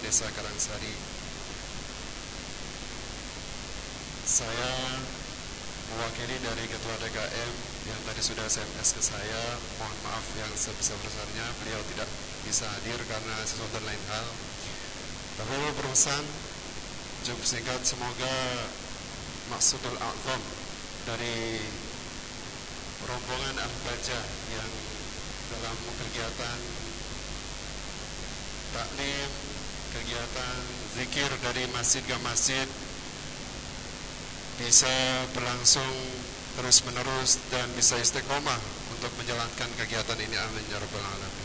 Desa Karangsari. Saya mewakili dari Ketua DKM yang tadi sudah SMS ke saya. Mohon maaf yang sebesar-besarnya, beliau tidak bisa hadir karena sesuatu dan lain hal. Tapi berurusan cukup singkat, semoga maksudul a'zam dari rombongan Al-Bajah yang dalam kegiatan taklim, kegiatan zikir dari masjid ke masjid bisa berlangsung terus menerus dan bisa istiqomah untuk menjalankan kegiatan ini. Amin ya rabbal alamin.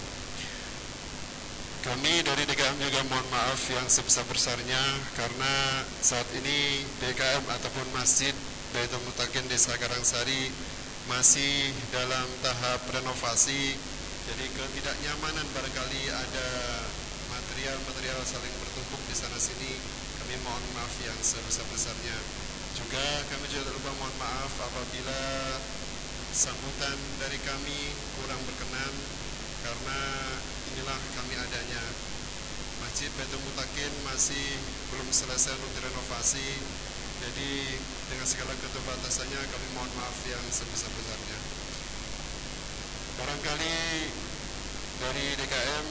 Kami dari DKM juga mohon maaf yang sebesar-besarnya karena saat ini DKM ataupun Masjid Baitul Mutakin Desa Karangsari masih dalam tahap renovasi. Jadi ketidaknyamanan barangkali ada material saling bertumpuk di sana sini. Kami mohon maaf yang sebesar-besarnya. Juga kami juga tak lupa mohon maaf apabila sambutan dari kami kurang berkenan, karena inilah kami adanya. Masjid Baitul Mutakin masih belum selesai untuk direnovasi. Jadi dengan segala keterbatasannya kami mohon maaf yang sebesar-besarnya. Barangkali dari DKM,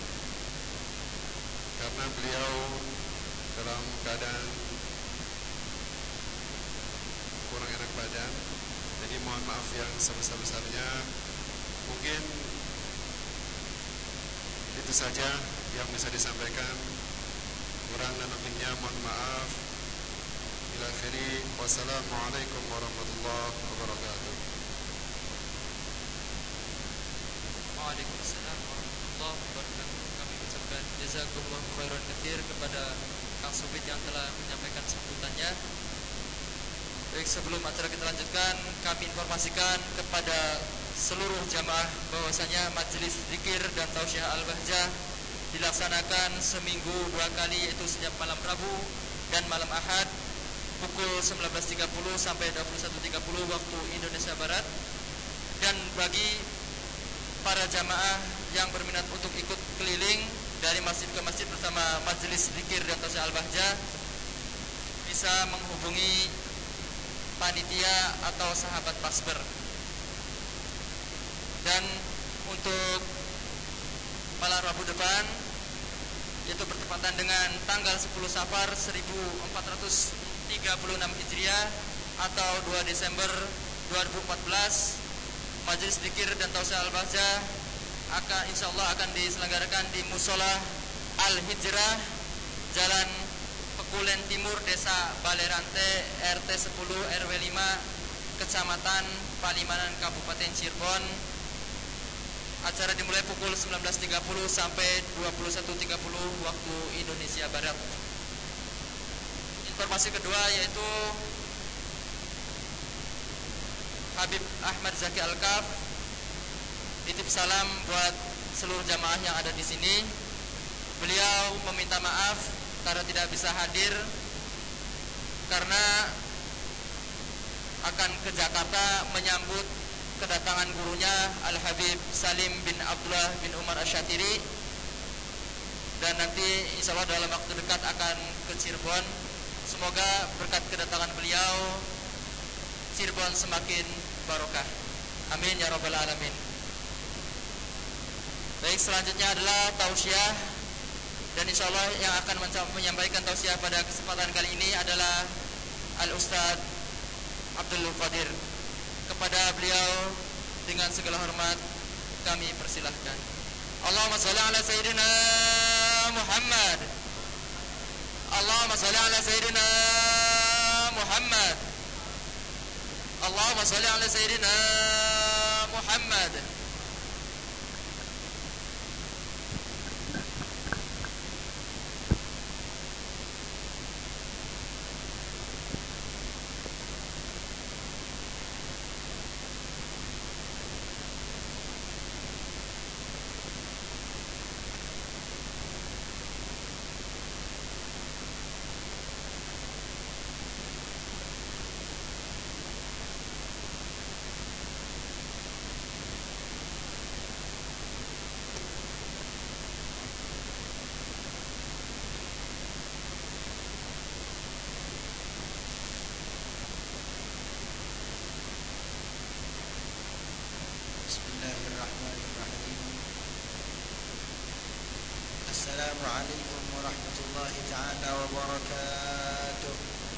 karena beliau dalam keadaan kurang enak badan, jadi mohon maaf yang sebesar-besarnya. Mungkin itu saja yang bisa disampaikan. Kurang dan lebihnya mohon maaf. Ila akhiri, wassalamualaikum warahmatullahi wabarakatuh. Waalaikumsalam warahmatullahi wabarakatuh. Kami ucapkan jazakumullah khairan katsir kepada Kang Subit yang telah menyampaikan sambutannya. Baik, sebelum acara kita lanjutkan, kami informasikan kepada seluruh jamaah bahwasanya majelis zikir dan tausiah Al-Bahjah dilaksanakan seminggu 2 kali, yaitu setiap malam Rabu dan malam Ahad pukul 19.30 sampai 21.30 waktu Indonesia Barat. Dan bagi para jamaah yang berminat untuk ikut keliling dari masjid ke masjid bersama majelis zikir dan tausiah Al-Bahjah, bisa menghubungi panitia atau sahabat pasber. Dan untuk malam Rabu depan, yaitu bertepatan dengan tanggal 10 Safar 1436 Hijriah atau 2 Desember 2014, Majelis Zikir dan Tausiah Al-Bahjah insyaallah akan diselenggarakan di Musola Al-Hijrah, Jalan Pekulen Timur, Desa Balerante, RT 10 RW 5, Kecamatan Palimanan, Kabupaten Cirebon. Acara dimulai pukul 19.30 sampai 21.30 waktu Indonesia Barat. Informasi kedua yaitu Habib Ahmad Zaki Al-Kaf titip salam buat seluruh jamaah yang ada di sini. Beliau meminta maaf karena tidak bisa hadir karena akan ke Jakarta menyambut kedatangan gurunya Al-Habib Salim bin Abdullah bin Umar Asyatiri, dan nanti insya Allah dalam waktu dekat akan ke Cirebon. Semoga berkat kedatangan beliau Cirebon semakin barokah. Amin ya rabbal alamin. Baik, selanjutnya adalah tausiah, dan insya Allah yang akan menyampaikan tausiah pada kesempatan kali ini adalah Al-Ustadz Abdul Qadir. Kepada beliau dengan segala hormat kami persilahkan. Allahumma shalli ala sayyidina Muhammad. Allahumma shalli ala sayyidina Muhammad. Allahumma shalli ala sayyidina Muhammad. السلام عليكم ورحمة الله تعالى وبركاته.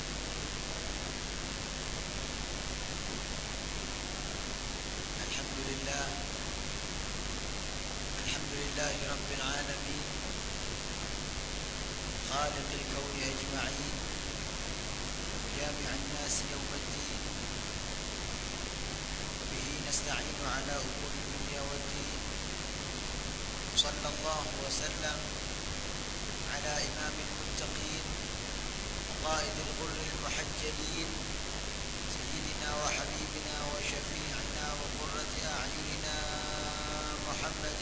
الحمد لله رب العالمين خالق الكون أجمعين جامع الناس يوم الدين به نستعين على أمور الدنيا والدين. صلى الله وسلم على إمام المتقين وقائد الغر المحجلين سيدنا وحبيبنا وشفيعنا وقرة أعيننا محمد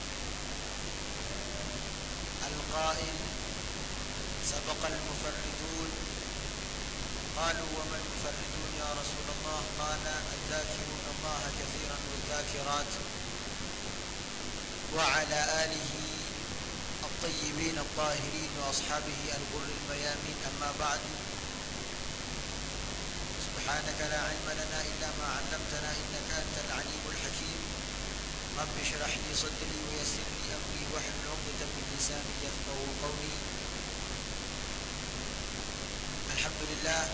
القائل سبق المفردون قالوا وما المفردون يا رسول الله؟ قال الذاكرون الله كثيرا والذاكرات وعلى آله الطيبين الطاهرين وأصحابه الغر الميامين. أما بعد، سبحانك لا علم لنا إلا ما علمتنا إنك أنت العليم الحكيم. رب اشرح لي صدري ويسر لي أمري واحلل عقدة من لساني يفقهوا قولي. Alhamdulillah,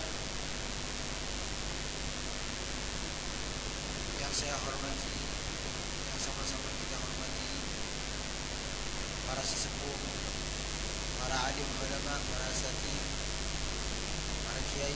yang saya hormati, yang sama-sama kita hormati, para sesepuh, para alim ulama, para asatidz, para kiai,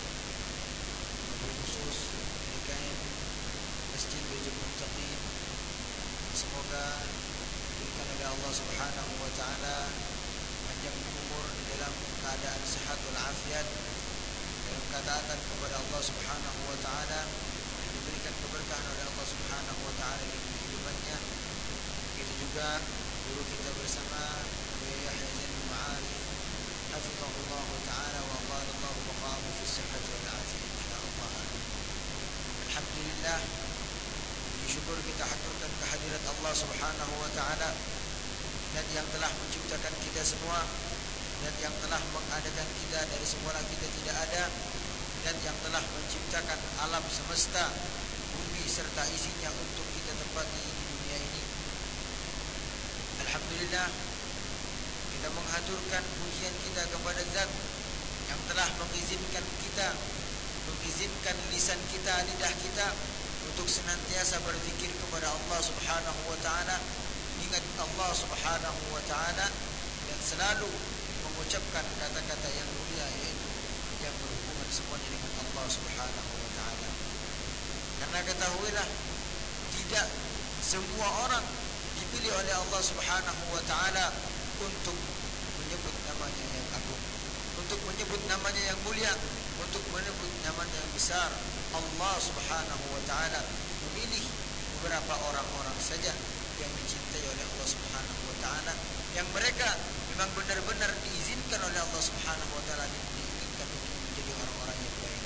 khusus DKM Masjid Baitul Muttaqin. Semoga diberikan oleh Allah Subhanahu wa taala panjang umur dalam keadaan sehat walafiat, dalam ketaatan kepada Allah Subhanahu wa taala, dan diberikan keberkahan oleh Allah Subhanahu wa taala di kehidupannya. Begitu juga guru kita bersama Buya Yahya Zainul Ma'arif hafizahullah taala wa qala Allah baqahu fi sihhati wal afiyah insyaallah. Alhamdulillah, syukur kita haturkan kehadirat Allah Subhanahu wa taala dan yang telah menciptakan kita semua, dan yang telah mengadakan kita dari semula kita tidak ada, dan yang telah menciptakan alam semesta, bumi serta isinya untuk kita tempati di dunia ini. Alhamdulillah, kita menghaturkan pujian kita kepada Zat yang telah mengizinkan kita, mengizinkan lisan kita, lidah kita untuk senantiasa berzikir kepada Allah Subhanahu wa taala, ingat Allah Subhanahu wa taala, dan selalu mengucapkan kata-kata yang mulia, yaitu yang berhubungan semuanya dengan Allah Subhanahu wa taala. Karena ketahuilah, tidak semua orang dipilih oleh Allah Subhanahu wa taala untuk menyebut namanya yang agung, untuk menyebut namanya yang mulia, untuk menyebut namanya yang besar. Allah Subhanahu wa taala memilih beberapa orang-orang saja yang dicintai oleh Allah Subhanahu wa taala, yang mereka memang benar-benar diizinkan oleh Allah Subhanahu wa taala, diinginkan untuk menjadi orang-orang yang baik.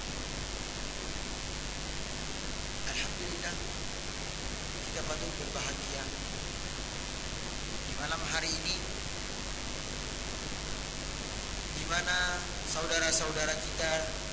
Alhamdulillah, kita patut berbahagia di malam hari ini, di mana saudara-saudara kita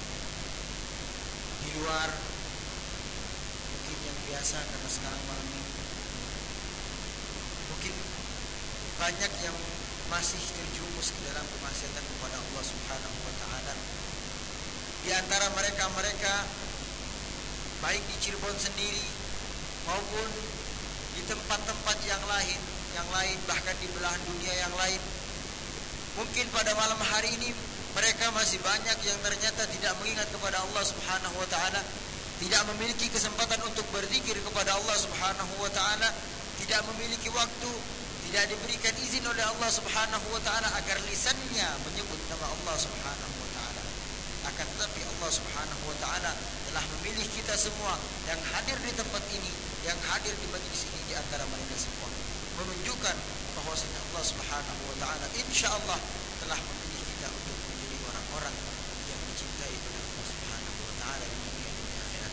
di luar, mungkin yang biasa karena sekarang malam minggu, mungkin banyak yang masih terjumus ke dalam kemaksiatan kepada Allah Subhanahu wa taala. Di antara mereka baik di Cirebon sendiri maupun di tempat-tempat yang lain, bahkan di belahan dunia yang lain. Mungkin pada malam hari ini mereka masih banyak yang ternyata tidak mengingat kepada Allah Subhanahu wa taala, tidak memiliki kesempatan untuk berzikir kepada Allah Subhanahu wa taala, tidak memiliki waktu, tidak diberikan izin oleh Allah Subhanahu wa taala agar lisannya menyebut nama Allah Subhanahu wa taala. Akan tetapi Allah Subhanahu wa taala telah memilih kita semua yang hadir di tempat ini, yang hadir di majlis ini, di antara mereka semua, menunjukkan bahwasanya Allah Subhanahu wa taala insyaallah telah memilih kita untuk menjadi orang-orang yang dicintai oleh Allah Subhanahu wa taala di dunia dan di akhirat.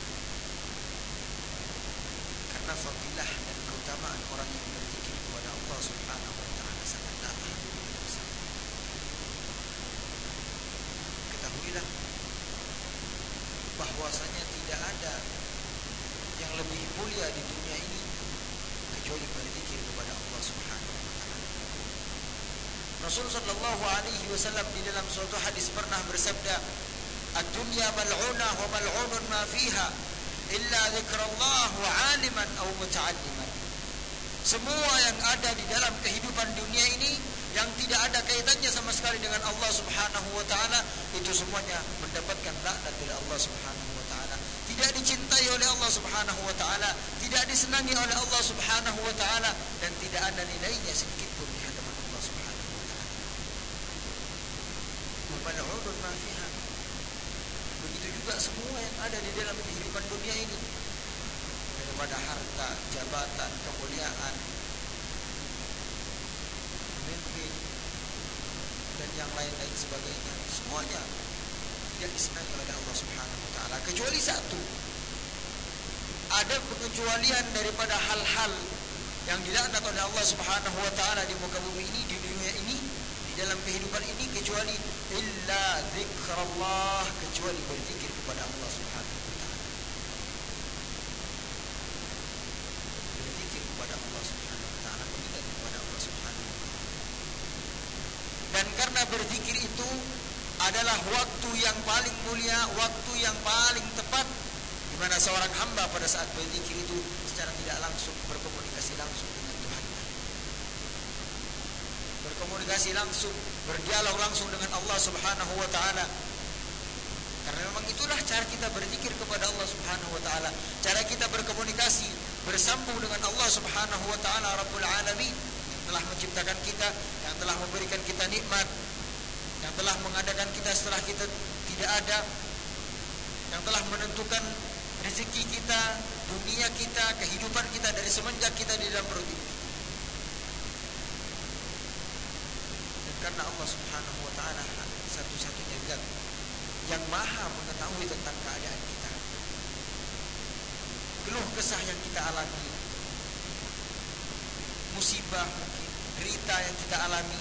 Karena fadilah dan keutamaan orang yang berzikir kepada Allah Subhanahu wa taala sangatlah besar. Ketahuilah bahwasanya tidak ada yang lebih mulia di dunia ini kecuali berzikir kepada Allah Subhanahu wa taala. Rasul sallallahu alaihi wasallam di dalam suatu hadis pernah bersabda, "Ad-dunya mal'unah wa mal'unun ma fiha illa dzikrullah wa 'aliman aw muta'alliman." Semua yang ada di dalam kehidupan dunia ini yang tidak ada kaitannya sama sekali dengan Allah Subhanahu wa taala, itu semuanya mendapatkan laknat dari Allah Subhanahu wa taala. Tidak dicintai oleh Allah Subhanahu wa taala, tidak disenangi oleh Allah Subhanahu wa taala, dan tidak ada nilainya sedikit pun di hadapan Allah Subhanahu wa taala. Wa mal'unun ma fiha. Begitu juga semua yang ada di dalam kehidupan dunia ini, daripada harta, jabatan, kemuliaan, pemimpin, dan yang lain-lain sebagainya, semuanya tidak disenangi oleh Allah Subhanahu wa taala, kecuali satu. Ada pengecualian daripada hal-hal yang dilaknat oleh Allah Subhanahu wa taala di muka bumi ini, di dunia ini, di dalam kehidupan ini, kecuali illa zikrullah, kecuali berzikir kepada Allah Subhanahu wa taala. Berzikir kepada Allah Subhanahu wa taala, mengingat kepada Allah Subhanahu wa taala. Dan karena berzikir itu adalah waktu yang paling mulia, waktu yang paling tepat, di mana seorang hamba pada saat berzikir itu secara tidak langsung berkomunikasi langsung dengan Tuhan, berkomunikasi langsung, berdialog langsung dengan Allah Subhanahu wa taala. Karena memang itulah cara kita berzikir kepada Allah Subhanahu wa taala, cara kita berkomunikasi, bersambung dengan Allah Subhanahu wa taala Rabbul Alamin, yang telah menciptakan kita, yang telah memberikan kita nikmat, yang telah mengadakan kita setelah kita tidak ada, yang telah menentukan rezeki kita, dunia kita, kehidupan kita dari semenjak kita di dalam perut ini. Dan karena Allah Subhanahu wa taala satu-satunya zat yang maha mengetahui tentang keadaan kita, keluh kesah yang kita alami, musibah mungkin, derita yang kita alami,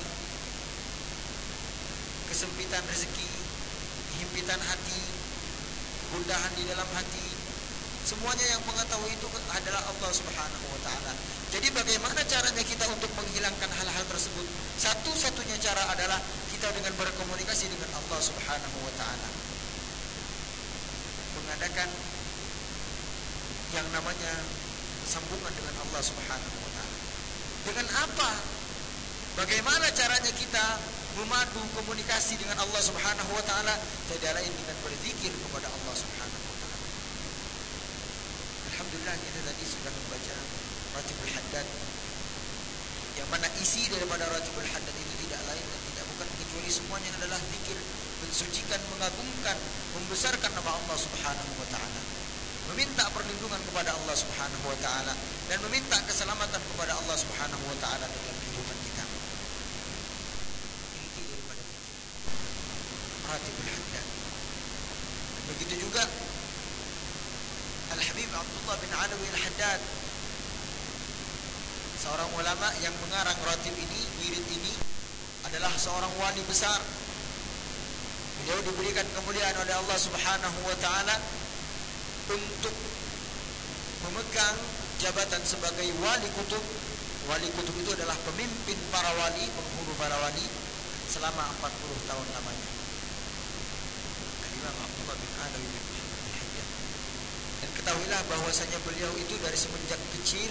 kesempitan rezeki, himpitan hati, gundahan di dalam hati, semuanya yang mengetahui itu adalah Allah Subhanahu wa taala. Jadi bagaimana caranya kita untuk menghilangkan hal-hal tersebut? Satu-satunya cara adalah kita dengan berkomunikasi dengan Allah Subhanahu wa taala, mengadakan yang namanya sambungan dengan Allah Subhanahu wa taala. Dengan apa? Bagaimana caranya kita memadu komunikasi dengan Allah Subhanahu wa taala? Tidak lain dengan berzikir kepada Allah Subhanahu wa taala. Alhamdulillah kita tadi sudah membaca Ratibul Haddad, yang mana isi daripada Ratibul Haddad itu tidak lain dan tidak bukan kecuali semuanya adalah zikir, mensucikan, mengagungkan, membesarkan nama Allah Subhanahu wa taala, meminta perlindungan kepada Allah Subhanahu wa taala, dan meminta keselamatan kepada Allah Subhanahu wa taala dalam kehidupan kita. Inti daripada Ratibul Haddad. Begitu juga Al-Habib Abdullah bin Alawi Al-Haddad, seorang ulama yang mengarang ratib ini, wirid ini, adalah seorang wali besar. Beliau diberikan kemuliaan oleh Allah Subhanahu wa taala untuk memegang jabatan sebagai wali kutub. Wali kutub itu adalah pemimpin para wali, penghulu para wali selama 40 tahun lamanya. Al-Imam Abdullah bin Alawi bin Haddad. Dan ketahuilah bahwasanya beliau itu dari semenjak kecil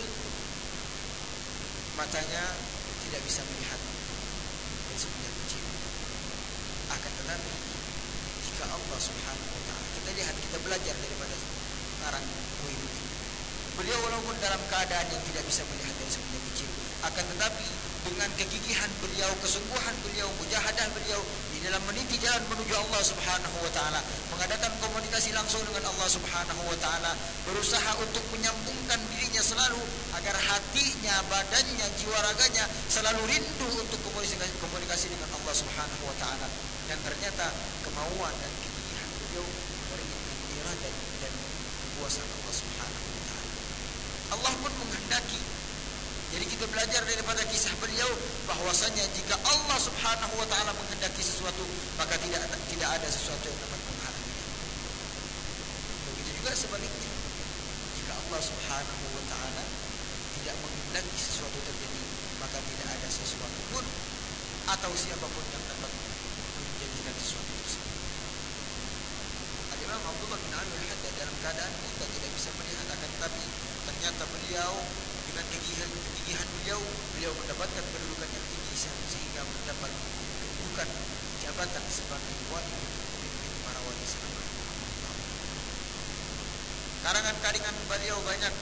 matanya tidak bisa melihat, dari semenjak kecil. Akan tetapi jika Allah Subhanahu wa taala, kita lihat, kita belajar daripada pengarang buku ini, beliau walaupun dalam keadaan yang tidak bisa melihat dari semenjak kecil, akan tetapi dengan kegigihan beliau, kesungguhan beliau, mujahadah beliau di dalam meniti jalan menuju Allah Subhanahu wa taala, mengadakan komunikasi langsung dengan Allah Subhanahu wa taala, berusaha untuk menyambungkan dirinya selalu agar hatinya, badannya, jiwa raganya selalu rindu untuk komunikasi dengan Allah Subhanahu wa taala. Dan ternyata kemauan dan kegigihan beliau beriringan dengan iradah dan kekuasaan Allah Subhanahu wa taala. Allah pun menghendaki. Jadi kita belajar daripada kisah beliau bahwasanya jika Allah Subhanahu wa taala menghendaki sesuatu, maka tidak ada sesuatu yang dapat menghalanginya. Begitu juga sebaliknya. Jika Allah Subhanahu wa taala tidak menghendaki sesuatu terjadi, maka tidak ada sesuatu pun atau siapapun yang dapat menjadikan sesuatu tersebut. Al-Imam Abdullah bin Amir Haddad dalam keadaan kita tidak bisa melihat, akan tetapi ternyata beliau dengan kegigihan beliau mendapatkan kedudukan yang tinggi sehingga mendapat kedudukan jabatan sebagai wali pemimpin para wali selama 50 tahun. Karangan-karangan beliau banyak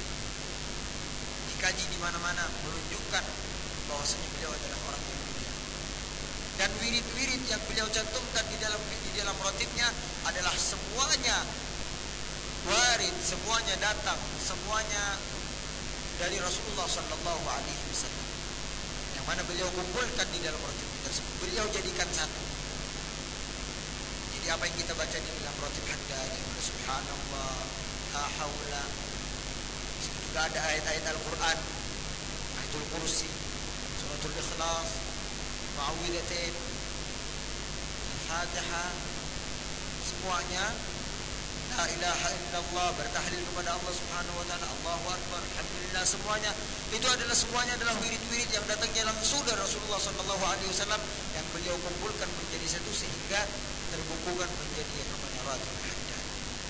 dikaji di mana-mana, menunjukkan bahwasanya beliau adalah orang yang mulia. Dan wirid-wirid yang beliau cantumkan di dalam rotibnya adalah semuanya warid, semuanya datang, semuanya dari Rasulullah sallallahu alaihi wasallam. Yang mana beliau kumpulkan di dalam rotib tersebut, beliau jadikan satu. Jadi apa yang kita baca di dalam rotib Haddad, subhanallah, la haula, juga ada ayat-ayat Al-Quran, ayatul kursi, suratul ikhlas, muawwidhatain, Al-Fatihah, semuanya la ilaha illallah, bertahlil kepada Allah subhanahu wa ta'ala, Allahu akbar, alhamdulillah, semuanya adalah wirid-wirid yang datangnya langsung dari Rasulullah sallallahu alaihi wasallam yang beliau kumpulkan menjadi satu sehingga terbukukan menjadi namanya Ratul Haddad.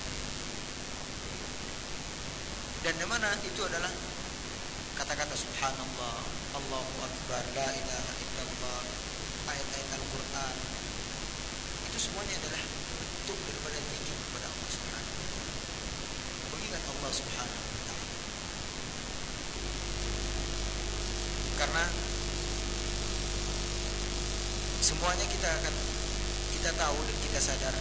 Dan di mana itu adalah kata-kata subhanallah, Allahu akbar, la ilaha illallah, ayat-ayat Al-Quran, itu semuanya adalah bentuk daripada zikir kepada Allah subhanahu wa ta'ala, mengingat Allah subhanahu wa ta'ala. Karena semuanya kita tahu dan kita sadar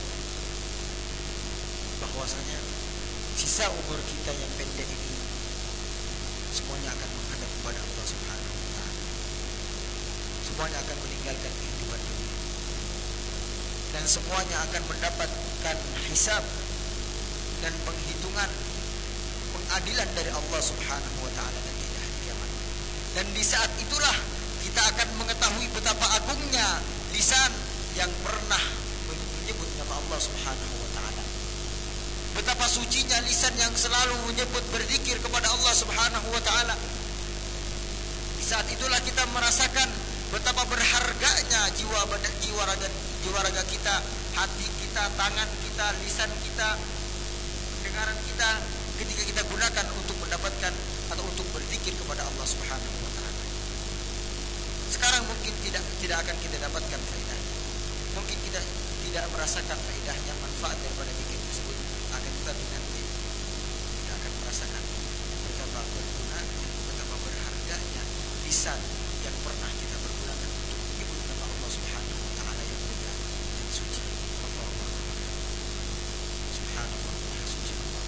bahwasanya sisa umur kita yang pendek ini semuanya akan menghadap kepada Allah subhanahu wa ta'ala. Semuanya akan meninggalkan kehidupan dunia dan semuanya akan mendapatkan hisab dan penghitungan, pengadilan dari Allah subhanahu wa ta'ala nanti di hari kiamat. Dan di saat itulah kita akan mengetahui betapa agungnya lisan yang pernah menyebut nama Allah subhanahu wa ta'ala, betapa sucinya lisan yang selalu menyebut berzikir kepada Allah subhanahu wa ta'ala. Di saat itulah kita merasakan betapa berharganya jiwa raga kita, hati kita, tangan kita, lisan kita, pendengaran kita ketika kita gunakan untuk mendapatkan atau untuk berzikir kepada Allah subhanahu wa ta'ala. Sekarang mungkin tidak akan kita dapatkan faedahnya, mungkin kita tidak merasakan faedahnya, manfaat daripada zikir tersebut, akan tetapi nanti kita akan merasakan betapa berguna, betapa berharganya lisan yang pernah kita pergunakan untuk menyebut nama Allah subhanahu wa ta'ala yang mulia dan suci. Allahu akbar, subhanallah, maha suci Allah.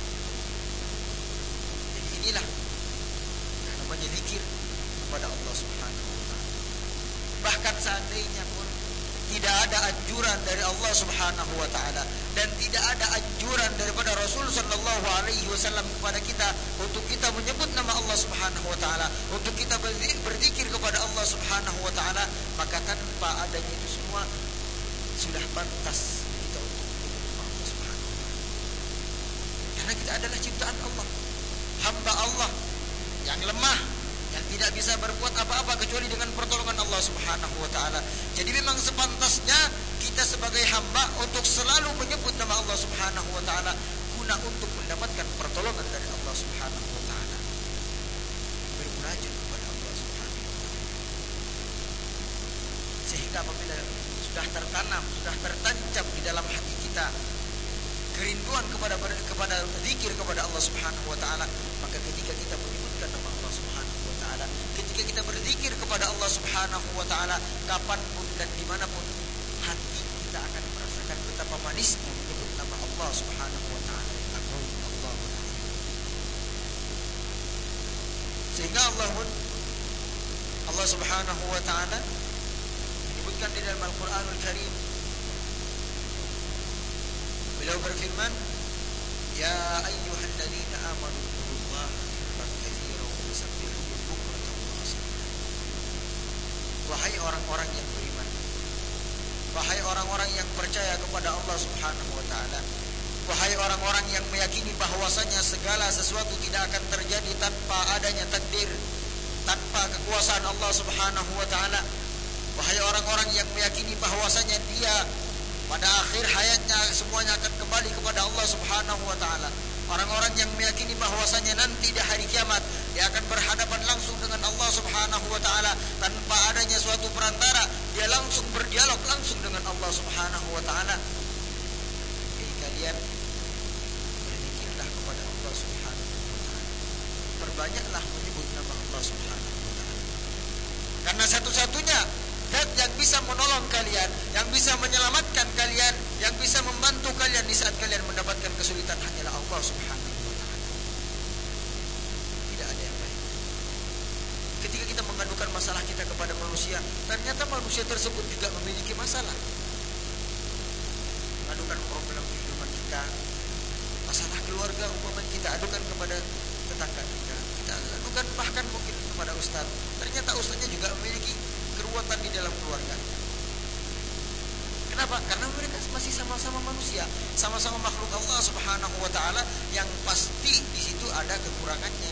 Jadi inilah yang namanya zikir kepada Allah subhanahu wa ta'ala. Bahkan seandainya pun tidak ada anjuran dari Allah subhanahu wa ta'ala dan tidak ada anjuran daripada Rasul sallallahu alaihi wasallam kepada kita untuk kita menyebut nama Allah subhanahu wa ta'ala, untuk kita berzikir kepada Allah subhanahu wa ta'ala, maka tanpa adanya itu semua sudah pantas kita untuk menyebut nama Allah subhanahu wa ta'ala. Karena kita adalah ciptaan Allah, hamba Allah yang lemah, yang tidak bisa berbuat apa-apa kecuali dengan pertolongan Allah subhanahu wa ta'ala. Jadi memang sepantasnya kita sebagai hamba untuk selalu menyebut nama Allah subhanahu wa ta'ala guna untuk mendapatkan pertolongan dari Allah subhanahu wa ta'ala, bermunajat kepada Allah subhanahu wa ta'ala. Sehingga apabila sudah tertanam, sudah tertancap di dalam hati kita kerinduan kepada zikir kepada Allah subhanahu wa ta'ala, maka ketika kita menyebutkan nama Allah subhanahu wa ta'ala, ketika kita berzikir kepada Allah subhanahu wa ta'ala, kapanpun dan dimanapun, hati kita akan merasakan betapa manisnya menyebut nama Allah subhanahu wa ta'ala yang agung, Allah. Sehingga Allah subhanahu wa ta'ala menyebutkan di dalam Al-Quranul Karim, beliau berfirman, ya ayyuhalladzina amanu dzkurullaha dzikran katsiran wasabbihuhu bukratan wa asila. Wahai orang-orang yang beriman, wahai orang-orang yang percaya kepada Allah subhanahu wa ta'ala, wahai orang-orang yang meyakini bahwasanya segala sesuatu tidak akan terjadi tanpa adanya takdir, tanpa kekuasaan Allah subhanahu wa ta'ala, yang meyakini bahwasanya dia pada akhir hayatnya semuanya akan kembali kepada Allah Subhanahu wa taala. Orang-orang yang meyakini bahwasanya nanti di hari kiamat dia akan berhadapan langsung dengan Allah Subhanahu wa taala tanpa adanya suatu perantara, dia langsung berdialog langsung dengan Allah Subhanahu wa taala. Jadi kalian berzikirlah kepada Allah Subhanahu wa taala. Perbanyaklah menyebut nama Allah Subhanahu wa taala. Karena satu-satunya zat yang bisa menolong kalian, yang bisa menyelamatkan kalian, yang bisa membantu kalian di saat kalian mendapatkan kesulitan hanyalah Allah Subhanahu wa taala. Tidak ada yang lain. Ketika kita mengadukan masalah kita kepada manusia, ternyata manusia tersebut juga memiliki masalah. Mengadukan problem kehidupan kita, masalah keluarga umpamanya kita adukan kepada tetangga kita adukan bahkan mungkin kepada ustaz. Ternyata ustaznya juga memiliki keruwetan di dalam keluarga. Kenapa? Karena mereka masih sama-sama manusia, sama-sama makhluk Allah Subhanahu wa taala yang pasti di situ ada kekurangannya.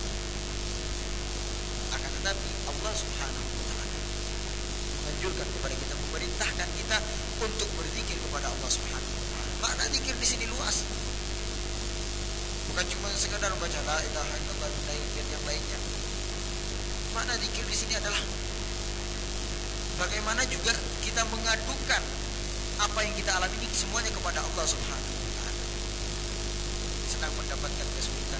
Akan tetapi Allah Subhanahu wa taala menganjurkan kepada kita, memerintahkan kita untuk berzikir kepada Allah Subhanahu wa taala. Makna zikir di sini luas. Bukan cuma sekadar baca la ilaha illallah dan yang lainnya. Makna zikir di sini adalah bagaimana juga kita mengadukan apa yang kita alami ini semuanya kepada Allah Subhanahu wa taala. Sedang mendapatkan kesulitan,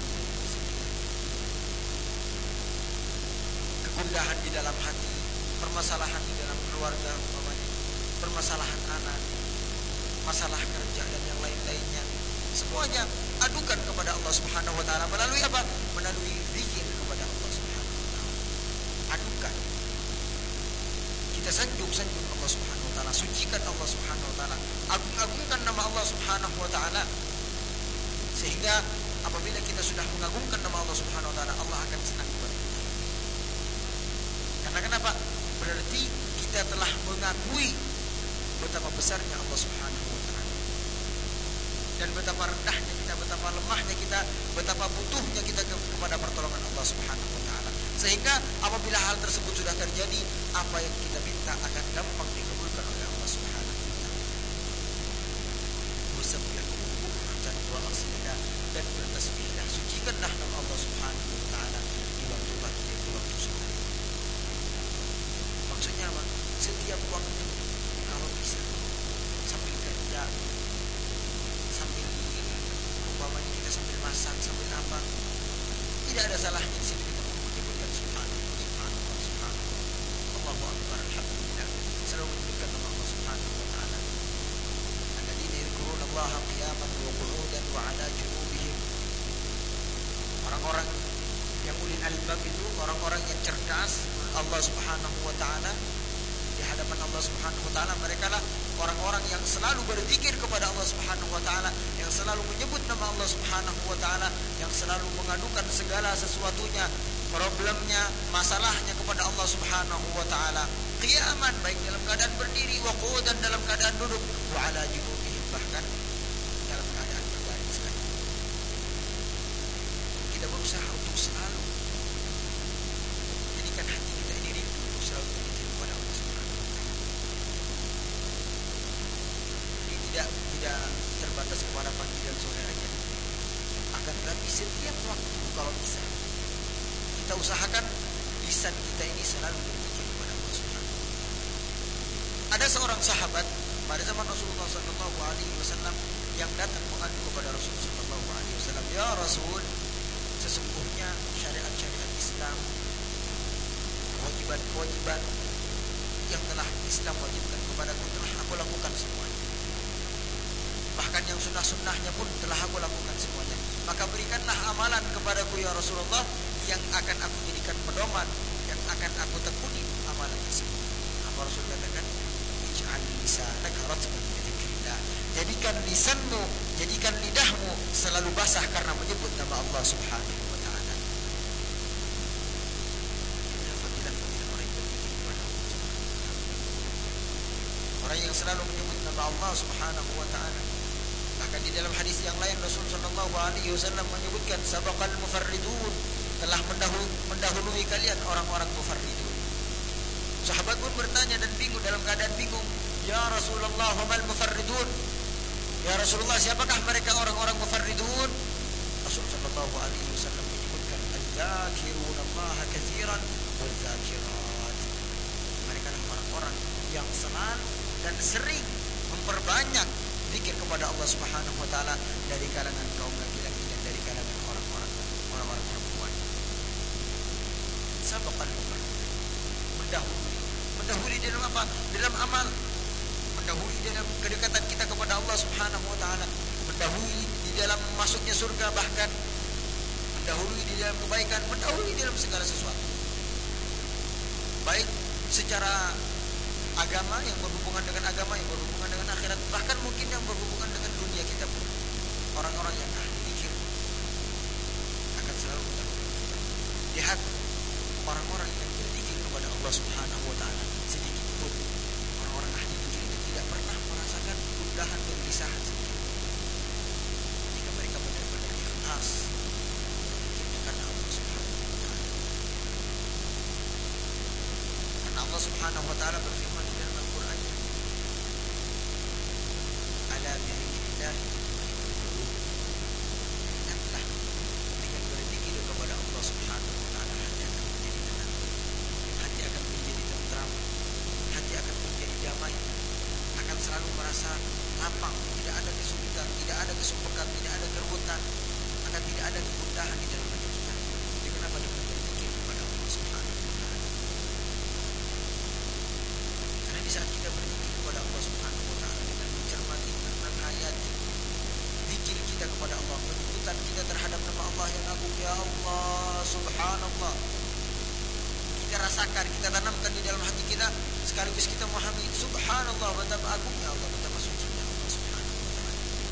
kegundahan di dalam hati, permasalahan di dalam keluarga, permasalahan anak, masalah kerja dan yang lain-lainnya. Semuanya adukan kepada Allah Subhanahu wa taala melalui apa? Melalui zikir kepada Allah Subhanahu wa taala. Adukan. Kita sanjung Allah Subhanahu wa taala, sucikan Allah Subhanahu wa taala, agung-agungkan nama Allah Subhanahu wa taala. Sehingga apabila kita sudah mengagungkan nama Allah Subhanahu wa taala, Allah akan senang kepada kita. Karena kenapa? Berarti kita telah mengakui betapa besarnya Allah Subhanahu wa taala. Dan betapa rendahnya kita, betapa lemahnya kita, betapa butuhnya kita kepada pertolongan Allah Subhanahu wa taala. Sehingga apabila hal tersebut sudah terjadi, apa yang kita minta akan gampang dikabulkan oleh Allah Subhanahu wa taala. Dan bertasbihlah, sucikanlah nama Allah Subhanahu wa taala di waktu pagi dan di waktu sore. Maksudnya apa? Setiap waktu kalau bisa sambil kerja, sambil umpamanya kita sambil masak, sambil apa, tidak ada salahnya di sini kita menyebutkan subhanallah, Allahu akbar, alhamdulillah, selalu menyebutkan nama Allah Subhanahu wa taala. Alladzina yadhkuruna Allaha qiyaman wa qu'udan wa 'ala junubihim. Orang-orang yang ulil albab itu orang-orang yang cerdas Allah Subhanahu wa taala. Di hadapan Allah Subhanahu wa taala mereka lah orang-orang yang selalu berzikir kepada Allah Subhanahu wa taala, yang selalu menyebut nama Allah Subhanahu wa taala, yang selalu mengadukan segala sesuatunya, problemnya, masalahnya kepada Allah Subhanahu wa taala. Qiyaman, baik dalam keadaan berdiri, wa qu'udan dalam keadaan duduk, wa 'ala junubihim, bahkan dalam keadaan berbaring sekali. Kita berusaha untuk selalu jadikan hati kita ini rindu untuk selalu berzikir kepada Allah Subhanahu wa taala. Ini tidak terbatas kepada pagi dan sore aja. Akan tetapi setiap waktu kalau bisa kita usahakan lisan kita ini selalu berzikir kepada Allah Subhanahu wa taala. Ada seorang sahabat pada zaman Rasulullah sallallahu alaihi wasallam yang datang mengadu kepada Rasulullah sallallahu alaihi wasallam, "Ya Rasul, sesungguhnya syariat-syariat Islam, kewajiban-kewajiban yang telah Islam wajibkan kepadaku telah aku lakukan semuanya. Bahkan yang sunnah-sunnahnya pun telah aku lakukan semuanya. Maka berikanlah amalan kepadaku ya Rasulullah yang akan aku jadikan pedoman, yang akan aku tekuni amalan tersebut." Apa Rasul katakan? "Ij'al lisanaka ratban bi dzikrillah." Jadikan lisanmu, jadikan lidahmu selalu basah karena menyebut nama Allah Subhanahu wa taala. Orang yang selalu menyebut nama Allah Subhanahu wa taala. Bahkan di dalam hadis yang lain Rasulullah sallallahu alaihi wasallam menyebutkan sabaqal mufarridun, telah mendahului kalian orang-orang mufarridun. Sahabat pun bertanya dan bingung, dalam keadaan bingung, Ya Rasulullah, wa mal mufarridun? Ya Rasulullah, siapakah mereka orang-orang mufarridun? Rasulullah sallallahu alaihi wasallam menyebutkan al-dzakiruna Allah katsiran wal dzakirat. Mereka adalah orang-orang yang selalu dan sering memperbanyak zikir kepada Allah Subhanahu wa taala dari kalangan kaum laki-laki dan dari kalangan orang-orang perempuan. Sabaqal mufarridun. Mendahului dalam apa? Dalam amal, mendahului dalam kedekatan kita kepada Allah Subhanahu wa taala, mendahului di dalam masuknya surga, bahkan mendahului di dalam kebaikan, mendahului dalam segala sesuatu. Baik secara agama, yang berhubungan dengan agama, yang berhubungan dengan akhirat, bahkan mungkin yang berhubungan dengan dunia kita pun. Orang-orang yang ahli zikir akan selalu mendahului. Lihat orang-orang yang berzikir kepada Allah Subhanahu wa taala, sedikit pun orang-orang ahli zikir itu tidak pernah merasakan gundahan dan gelisahan sedikit. Jika mereka benar-benar ikhlas zikirnya karena Allah Subhanahu wa taala. Karena Allah Subhanahu wa taala berfirman di dalam Al-Qur'an, "Ala bi'idznillah." Ingatlah, dengan berzikir kepada Allah Subhanahu wa taala hati akan menjadi tenang, hati akan menjadi tentram, hati akan menjadi damai, akan selalu merasa lapang, tidak ada kesulitan, tidak ada kesumpekan, tidak ada keruwetan, akan tidak ada kegundahan di dalam hati kita. Jadi kenapa dengan berzikir kepada Allah Subhanahu wa taala? Karena di saat kita berzikir kepada Allah Subhanahu wa taala dengan mencermati, dengan menghayati zikir kita kepada Allah, penyebutan kita terhadap nama Allah yang agung, ya Allah, subhanallah, kita rasakan, kita tanamkan di dalam hati kita, sekaligus kita memahami subhanallah, betapa agungnya Allah, betapa sucinya Allah Subhanahu wa taala.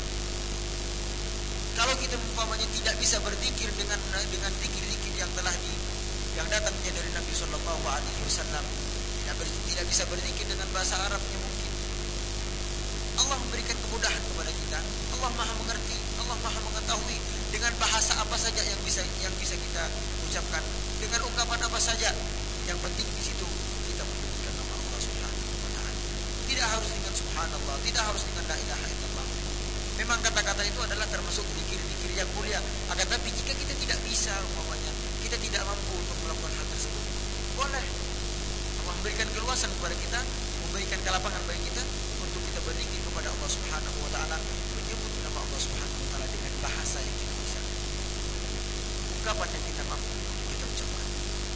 Kalau kita umpamanya tidak bisa berzikir dengan zikir-zikir yang yang datangnya dari Nabi sallallahu alaihi wasallam, tidak bisa berzikir dengan bahasa Arabnya mungkin, Allah memberikan kemudahan kepada kita. Allah Maha mengerti, Allah Maha mengetahui dengan bahasa apa saja yang bisa kita ucapkan, dengan ungkapan apa saja. Yang penting di situ kita menyebutkan nama Allah Subhanahu wa taala. Tidak harus dengan subhanallah, tidak harus dengan la ilaha illallah. Memang kata-kata itu adalah termasuk zikir-zikir yang mulia. Akan tapi jika kita tidak bisa, umpamanya kita tidak mampu untuk melakukan hal tersebut, boleh Allah memberikan keluasan kepada kita, memberikan kelapangan bagi kita untuk kita berzikir kepada Allah Subhanahu wa taala, menyebut nama Allah Subhanahu wa taala dengan bahasa yang kita bisa, ungkapan yang kita mampu untuk kita ucapkan.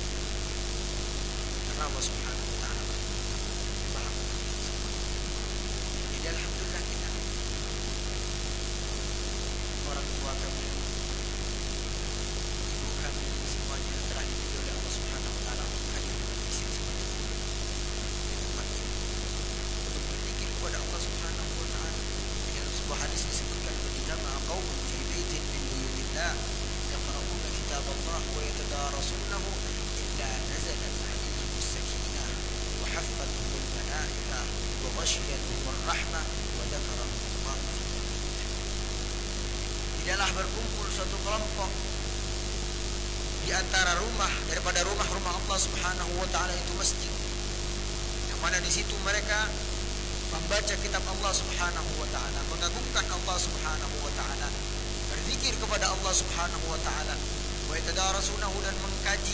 Karena Allah Subhanahu wa taala Maha mengerti semua. Jadi alhamdulillah kita, orang tua kami, ibu kami, semuanya telah dipilih oleh Allah Subhanahu wa taala untuk hadir di majlis yang seperti ini, di tempat ini, untuk berzikir kepada Allah Subhanahu wa taala. Di dalam sebuah hadis disebutkan, "Ijtama'a qaumun fi baitin min buyutillah yaqra'una kitaballah wa yatadarasunahu illa nazalat 'alaihim as-sakinah wa haffathum al-malaikah wa ghashiyatuhum ar-rahmah wa dzakarahum Allah fi man indah." Tidaklah berkumpul suatu kelompok di antara daripada rumah-rumah Allah Subhanahu wa taala itu masjid, yang mana di situ mereka membaca kitab Allah Subhanahu wa taala, mengagungkan Allah Subhanahu wa taala, berzikir kepada Allah Subhanahu wa taala, wa yatadarasunahu, dan mengkaji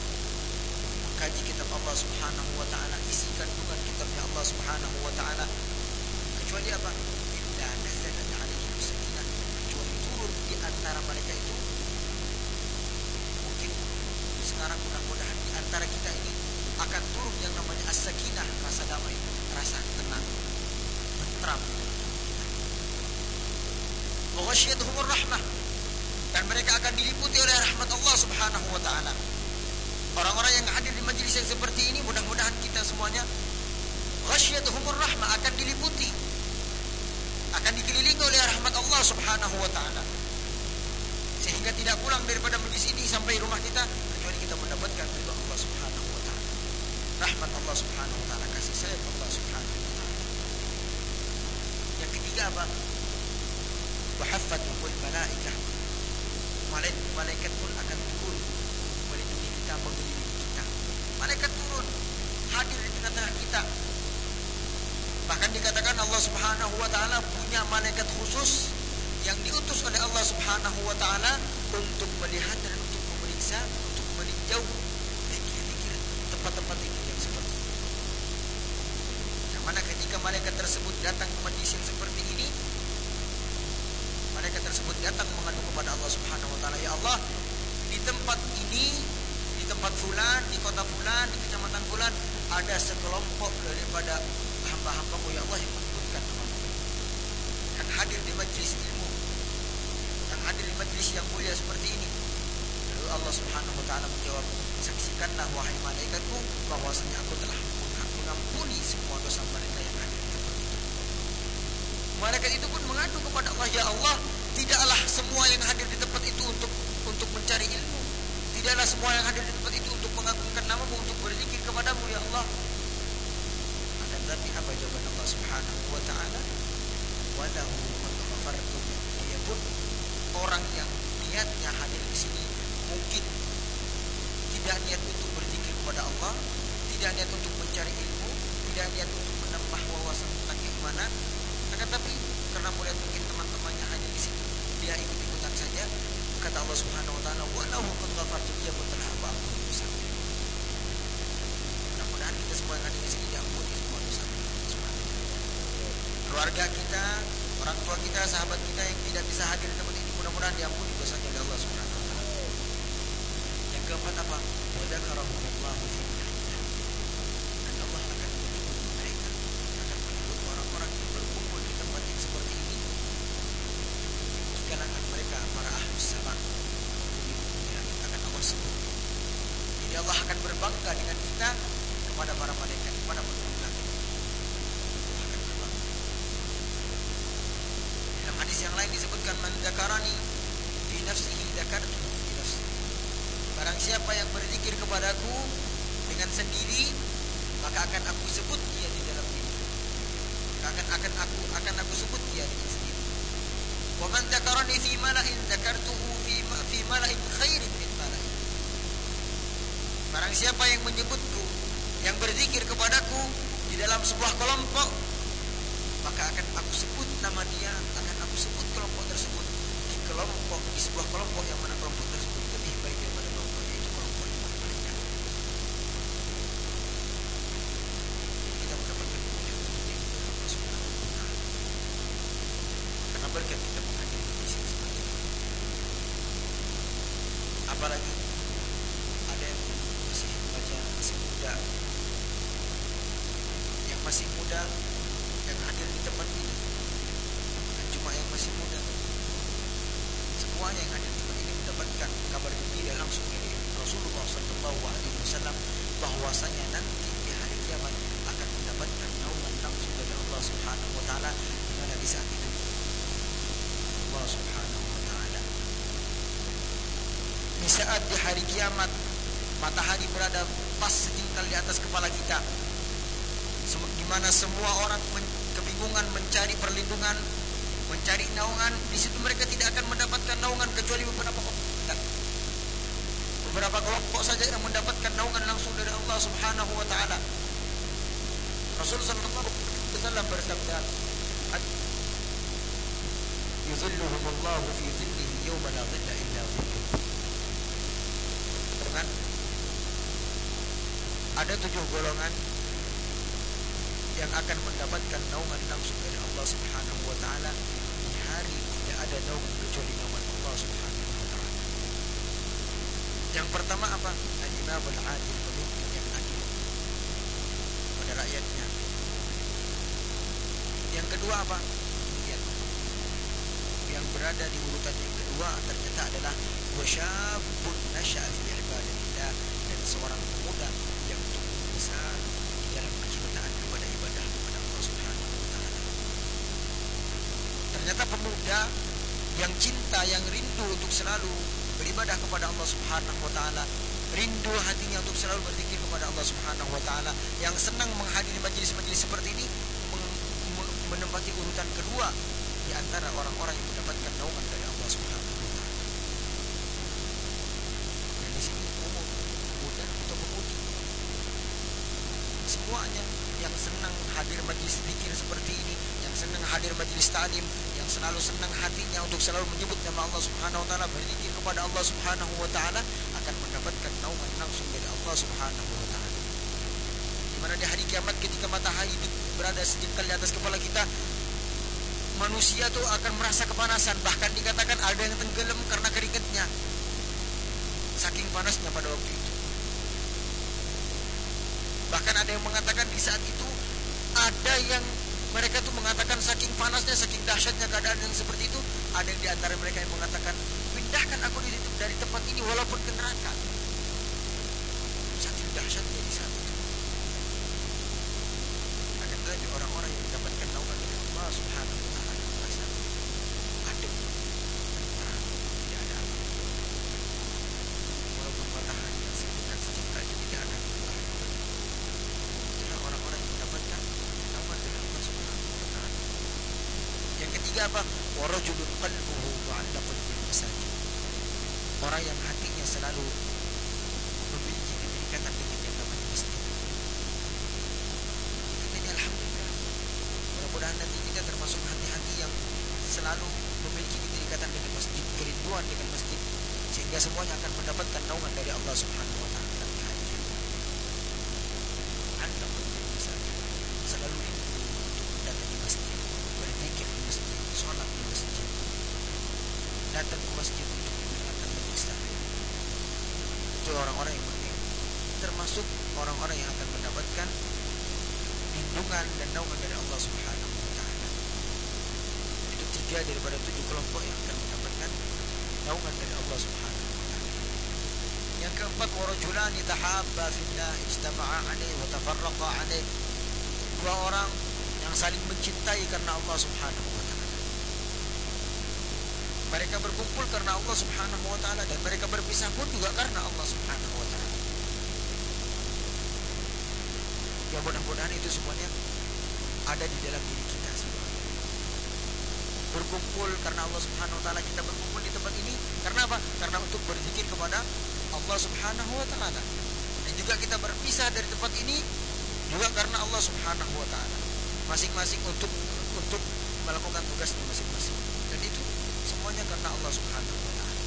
kitab Allah Subhanahu wa taala, isi kandungan kitabnya Allah Subhanahu wa taala. Kecuali apa? Illa nazalat 'alaihim as-sakinah, kecuali turun di antara mereka itu. Mungkin sekarang mudah-mudahan di antara kita ini akan turun yang namanya as-sakinah, rasa damai, rasa tenang, tentram. Wa ghasyiyatuhumur rahmah, dan mereka akan diliputi oleh rahmat Allah Subhanahu wa taala. Orang-orang yang hadir di majelis yang seperti ini, mudah-mudahan kita semuanya ghasyiyatuhumur rahmah, akan diliputi, akan dikelilingi oleh rahmat Allah Subhanahu wa taala, sehingga tidak pulang daripada majelis ini sampai rumah kita kecuali kita mendapatkan ridha Allah Subhanahu wa taala, rahmat Allah Subhanahu wa taala, kasih sayang Allah Subhanahu wa taala. Yang ketiga apa? Wa haffathumul malaikah, malaikat pun akan turun melindungi kita, mengelilingi kita. Malaikat turun hadir di tengah-tengah kita. Bahkan di dikatakan Allah Subhanahu wa taala punya malaikat khusus yang diutus oleh Allah Subhanahu wa taala untuk melihat dan untuk memeriksa, untuk meninjau zikir-zikir tempat-tempat zikir yang seperti ini. Yang mana ketika malaikat tersebut datang ke majlis yang seperti ini, malaikat tersebut datang mengadu kepada Allah Subhanahu wa taala, ya Allah, di tempat ini, di tempat fulan, di kota fulan, di kecamatan fulan ada sekelompok daripada hamba-hambamu ya Allah yang menyebutkan namamu, yang hadir di majlis ilmu, yang hadir di majlis yang mulia seperti ini. Lalu Allah Subhanahu wa taala menjawab, saksikanlah wahai malaikatku bahwasanya aku telah mengampuni semua dosa mereka yang hadir di tempat itu. Malaikat itu pun mengadu kepada Allah, ya Allah, tidaklah semua yang hadir di tempat itu untuk mencari ilmu. Tidaklah semua yang hadir di tempat itu untuk mengagungkan namamu, untuk berzikir kepadamu ya Allah. Akan tetapi apa jawaban Allah Subhanahu wa taala? Walahu qad ghafartu. Dia pun orang yang niatnya hadir di sini mungkin tidak niat untuk berzikir kepada Allah, tidak niat untuk mencari ilmu, tidak niat untuk menambah wawasan tentang keimanan, akan tetapi karena melihat mungkin teman-temannya hadir di sini, dia ikut-ikutan saja. Kata Allah Subhanahu wa taala, walahu qad ghafartu, dia pun telah aku ampuni dosa. Mudah-mudahan kita semua yang hadir di sini diampuni semua dosa. Keluarga kita, orang tua kita, sahabat kita yang tidak bisa hadir di tempat ini, mudah-mudahan diampuni dosanya oleh Allah Subhanahu wa taala. Yang keempat apa? Wa dzakarahumullahu fi man indah. Dan Allah akan menyebut mereka, akan menyebut orang-orang yang berkumpul di tempat yang seperti ini di kalangan mereka para ahlus sama, yang akan Allah sebut. Jadi Allah akan berbangga dengan kita kepada para malaikat, kepada penduduk langit. Allah akan berbangga. Dalam hadis yang lain disebutkan, man dzakarani fi nafsihi dzakartuhu fi nafsi. Barang siapa yang berzikir kepadaku dengan sendiri, maka akan aku sebut dia di dalam diri. Akan aku sebut dia dengan sendiri. Wa man dzakarani fi mala'in dzakartuhu fi mala'in khairin min mala'in. Barang siapa yang menyebutku, yang berzikir kepadaku di dalam sebuah kelompok, maka akan aku sebut nama dia, akan aku sebut kelompok tersebut di sebuah kelompok yang mana kelompok tersebut lebih baik daripada kelompok, yaitu kelompok yang mereka. Kita mendapatkan kemuliaan Allah Subhanahu wa taala karena berkat kita menghadiri di sini seperti ini. Apalagi ada yang masih baca, masih muda, yang masih muda yang hadir di tempat ini, dan cuma yang masih muda. Semuanya yang hadir di tempat ini mendapatkan kabar gembira langsung dari Rasulullah SAW bahwasanya nanti di hari kiamat akan mendapatkan naungan langsung dari Allah Subhanahu wa taala, di mana di saat itu Allah Subhanahu wa taala di saat di hari kiamat matahari berada pas setingkal di atas kepala kita, di mana semua orang kebingungan mencari perlindungan, mencari naungan. Di situ mereka tidak akan mendapatkan naungan kecuali beberapa kelompok saja yang mendapatkan naungan langsung dari Allah Subhanahu wa taala. Rasulullah sallallahu alaihi wasallam bersabda, "Yuzilluhumullahu fi dhillihi yawma la dhilla illa dhilluh." Ada 7 golongan yang akan mendapatkan naungan langsung dari Allah Subhanahu wa taala di hari tidak ada naungan kecuali naungan Allah Subhanahu wa taala. Yang pertama apa? Al-imamul adil, pemimpin yang adil pada rakyatnya. Yang kedua apa? Yang berada di urutan yang kedua ternyata adalah wasyabun nasya'a fi ibadatillah, dan seorang pemuda yang tumbuh besar di dalam kecintaan kepada ibadah kepada Allah Subhanahu wa taala. Ternyata pemuda yang cinta, yang rindu untuk selalu beribadah kepada Allah Subhanahu wa taala, rindu hatinya untuk selalu berzikir kepada Allah Subhanahu wa taala, yang senang menghadiri majelis-majelis seperti ini, menempati urutan kedua di antara orang-orang yang mendapatkan naungan dari Allah Subhanahu wa taala. Dan di sini umum, muda atau pemudi, semuanya yang senang hadir majelis zikir seperti hadir majelis ta'lim, yang selalu senang hatinya untuk selalu menyebut nama Allah Subhanahu wa taala, berzikir kepada Allah Subhanahu wa taala, akan mendapatkan naungan langsung dari Allah Subhanahu wa taala. Di mana di hari kiamat ketika matahari berada sejengkal di atas kepala kita, manusia tuh akan merasa kepanasan, bahkan dikatakan ada yang tenggelam karena keringatnya, saking panasnya pada waktu itu. Bahkan ada yang mengatakan di saat itu ada yang mereka tuh mengatakan saking panasnya, saking dahsyatnya keadaan yang seperti itu, ada yang di antara mereka yang mengatakan, pindahkan aku dari tempat ini walaupun ke neraka. Saking dahsyatnya di saat itu. Akan tetapi orang-orang yang mendapatkan naungan dari Allah Subhanahu wa taala merasa adem, tenang, tidak ada apa. Walaupun matahari yang sekitar sejengkal itu tidak akan berubah. Itulah orang-orang yang mendapatkan naungan dari Allah Subhanahu wa taala. Yang ketiga apa? Warajulun qalbuhu mu'allaqun bil masajid. Orang yang hatinya selalu memiliki keterikatan dengan yang namanya masjid. Ini alhamdulillah. Mudah-mudahan nanti kita termasuk hati-hati yang selalu memiliki keterikatan dengan masjid, kerinduan dengan masjid, sehingga semuanya akan mendapatkan naungan dari Allah Subhanahu wa taala di hari kiamat. Mu'allaqun bil masajid. Selalu rindu untuk mendatangi masjid, berzikir di masjid, sholat di masjid, datang ke masjid untuk mendengarkan majelis taklim. Itu orang-orang yang termasuk orang-orang yang akan mendapatkan lindungan dan naungan dari Allah Subhanahu wa taala. Itu 3 daripada 7 kelompok yang akan mendapatkan naungan dari Allah Subhanahu wa taala. Yang keempat, warajulani tahabba fillah ijtama'a 'alaihi wa tafarraqa 'alaihi. 2 orang yang saling mencintai karena Allah Subhanahu wa taala. Mereka berkumpul karena Allah Subhanahu wa taala, dan mereka berpisah pun juga karena Allah Subhanahu wa taala. Ya mudah-mudahan itu semuanya ada di dalam diri kita semua. Berkumpul karena Allah Subhanahu wa taala, kita berkumpul di tempat ini karena apa? Karena untuk berzikir kepada Allah Subhanahu wa taala. Dan juga kita berpisah dari tempat ini juga karena Allah Subhanahu wa taala. Masing-masing untuk melakukan tugasnya masing-masing. Dan itu semuanya karena Allah Subhanahu wa taala.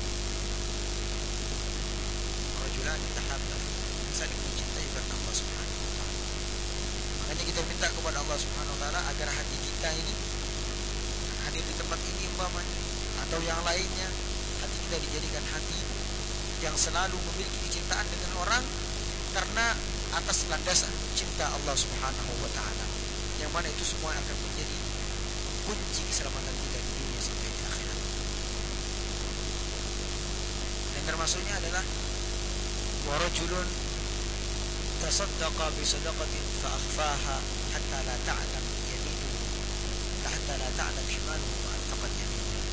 Rajulani tahabba, saling mencintai karena Allah Subhanahu wa taala. Makanya kita minta kepada Allah Subhanahu wa taala agar hati kita ini hadir di tempat ini umpamanya atau yang lainnya, hati kita dijadikan hati yang selalu memiliki kecintaan dengan orang karena atas landasan cinta Allah Subhanahu wa taala. Yang mana itu semua akan menjadi kunci keselamatan kita di dunia sampai di akhirat. Dan termasuknya adalah warajulun tasaddaqa bi sadaqatin fa akhfaha hatta la ta'lam yaminuhu hatta la ta'lam shimaluhu ma anfaqat yaminuhu.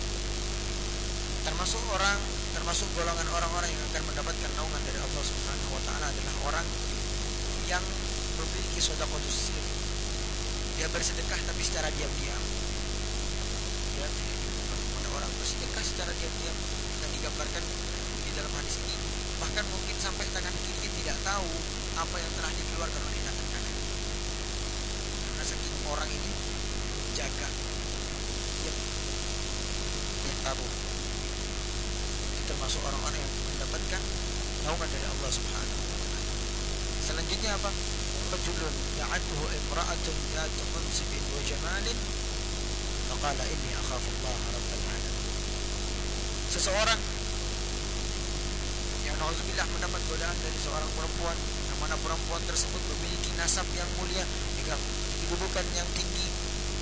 Termasuk golongan orang-orang yang akan mendapatkan naungan dari Allah Subhanahu wa taala adalah orang yang memiliki sedekahus sirri. Dia bersedekah tapi secara diam-diam. Ya, bagaimana orang bersedekah secara diam-diam yang digambarkan di dalam hadis ini, bahkan mungkin sampai tangan kiri tidak tahu apa yang telah dikeluarkan oleh tangan kanan. Karena saking orang ini menjaga, dia taruh. Itu termasuk orang-orang yang mendapatkan naungan dari Allah Subhanahu wa taala. Selanjutnya apa? Rajulun da'atuhu imra'atun dhatu mansibin wa jamalin faqala inni akhafu Allah rabbal alamin. Seseorang yang na'udzubillah mendapat godaan dari seorang perempuan, yang mana perempuan tersebut memiliki nasab yang mulia, kedudukan yang tinggi,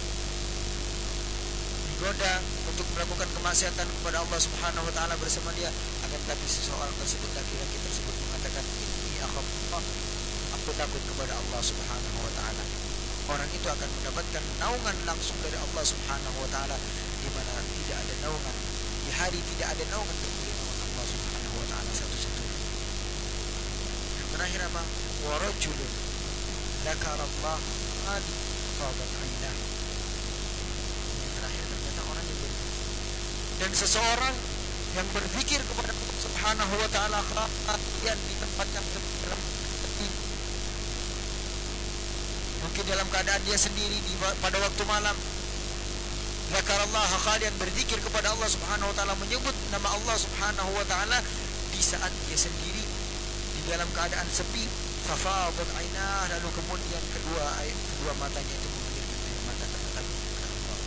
digoda untuk melakukan kemaksiatan kepada Allah Subhanahu wa taala bersama dia, akan tetapi seseorang tersebut, laki-laki tersebut mengatakan, inni akhafullah, aku takut kepada Allah Subhanahu wa taala. Orang itu akan mendapatkan naungan langsung dari Allah Subhanahu wa taala, di mana tidak ada naungan di hari, tidak ada naungan kecuali naungan Allah Subhanahu wa taala satu-satunya. Yang terakhir apa? Wa rajulun dzakarallah qad fadat 'ainah. Yang terakhir ternyata orang yang berzikir. Dan seseorang yang berzikir kepada Allah Subhanahu wa taala kemudian di tempat yang dalam hati. mungkin dalam keadaan dia sendiri pada waktu malam. Zakarallah khalian, berzikir kepada Allah Subhanahu wa taala, menyebut nama Allah Subhanahu wa taala di saat dia sendiri di dalam keadaan sepi. Fafadat ainah, lalu kemudian kedua matanya itu mengalirkan air mata karena takut kepada Allah.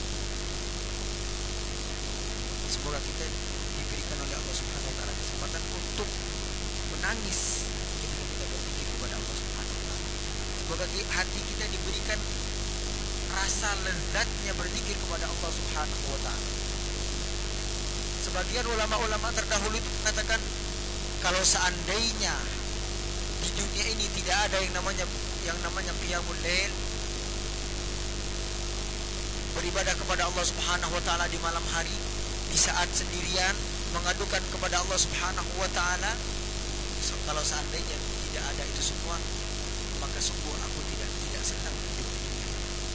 Semoga kita diberikan oleh Allah Subhanahu wa taala kesempatan untuk menangis ketika kita berzikir kepada Allah Subhanahu wa taala. Semoga hati kita diberikan rasa lezatnya berzikir kepada Allah Subhanahu wa taala. Sebagian ulama-ulama terdahulu itu mengatakan kalau seandainya di dunia ini tidak ada yang namanya qiyamul lail, beribadah kepada Allah Subhanahu wa taala di malam hari, di saat sendirian mengadukan kepada Allah Subhanahu wa taala, kalau seandainya tidak ada itu semua, maka sungguh aku tidak senang hidup di dunia.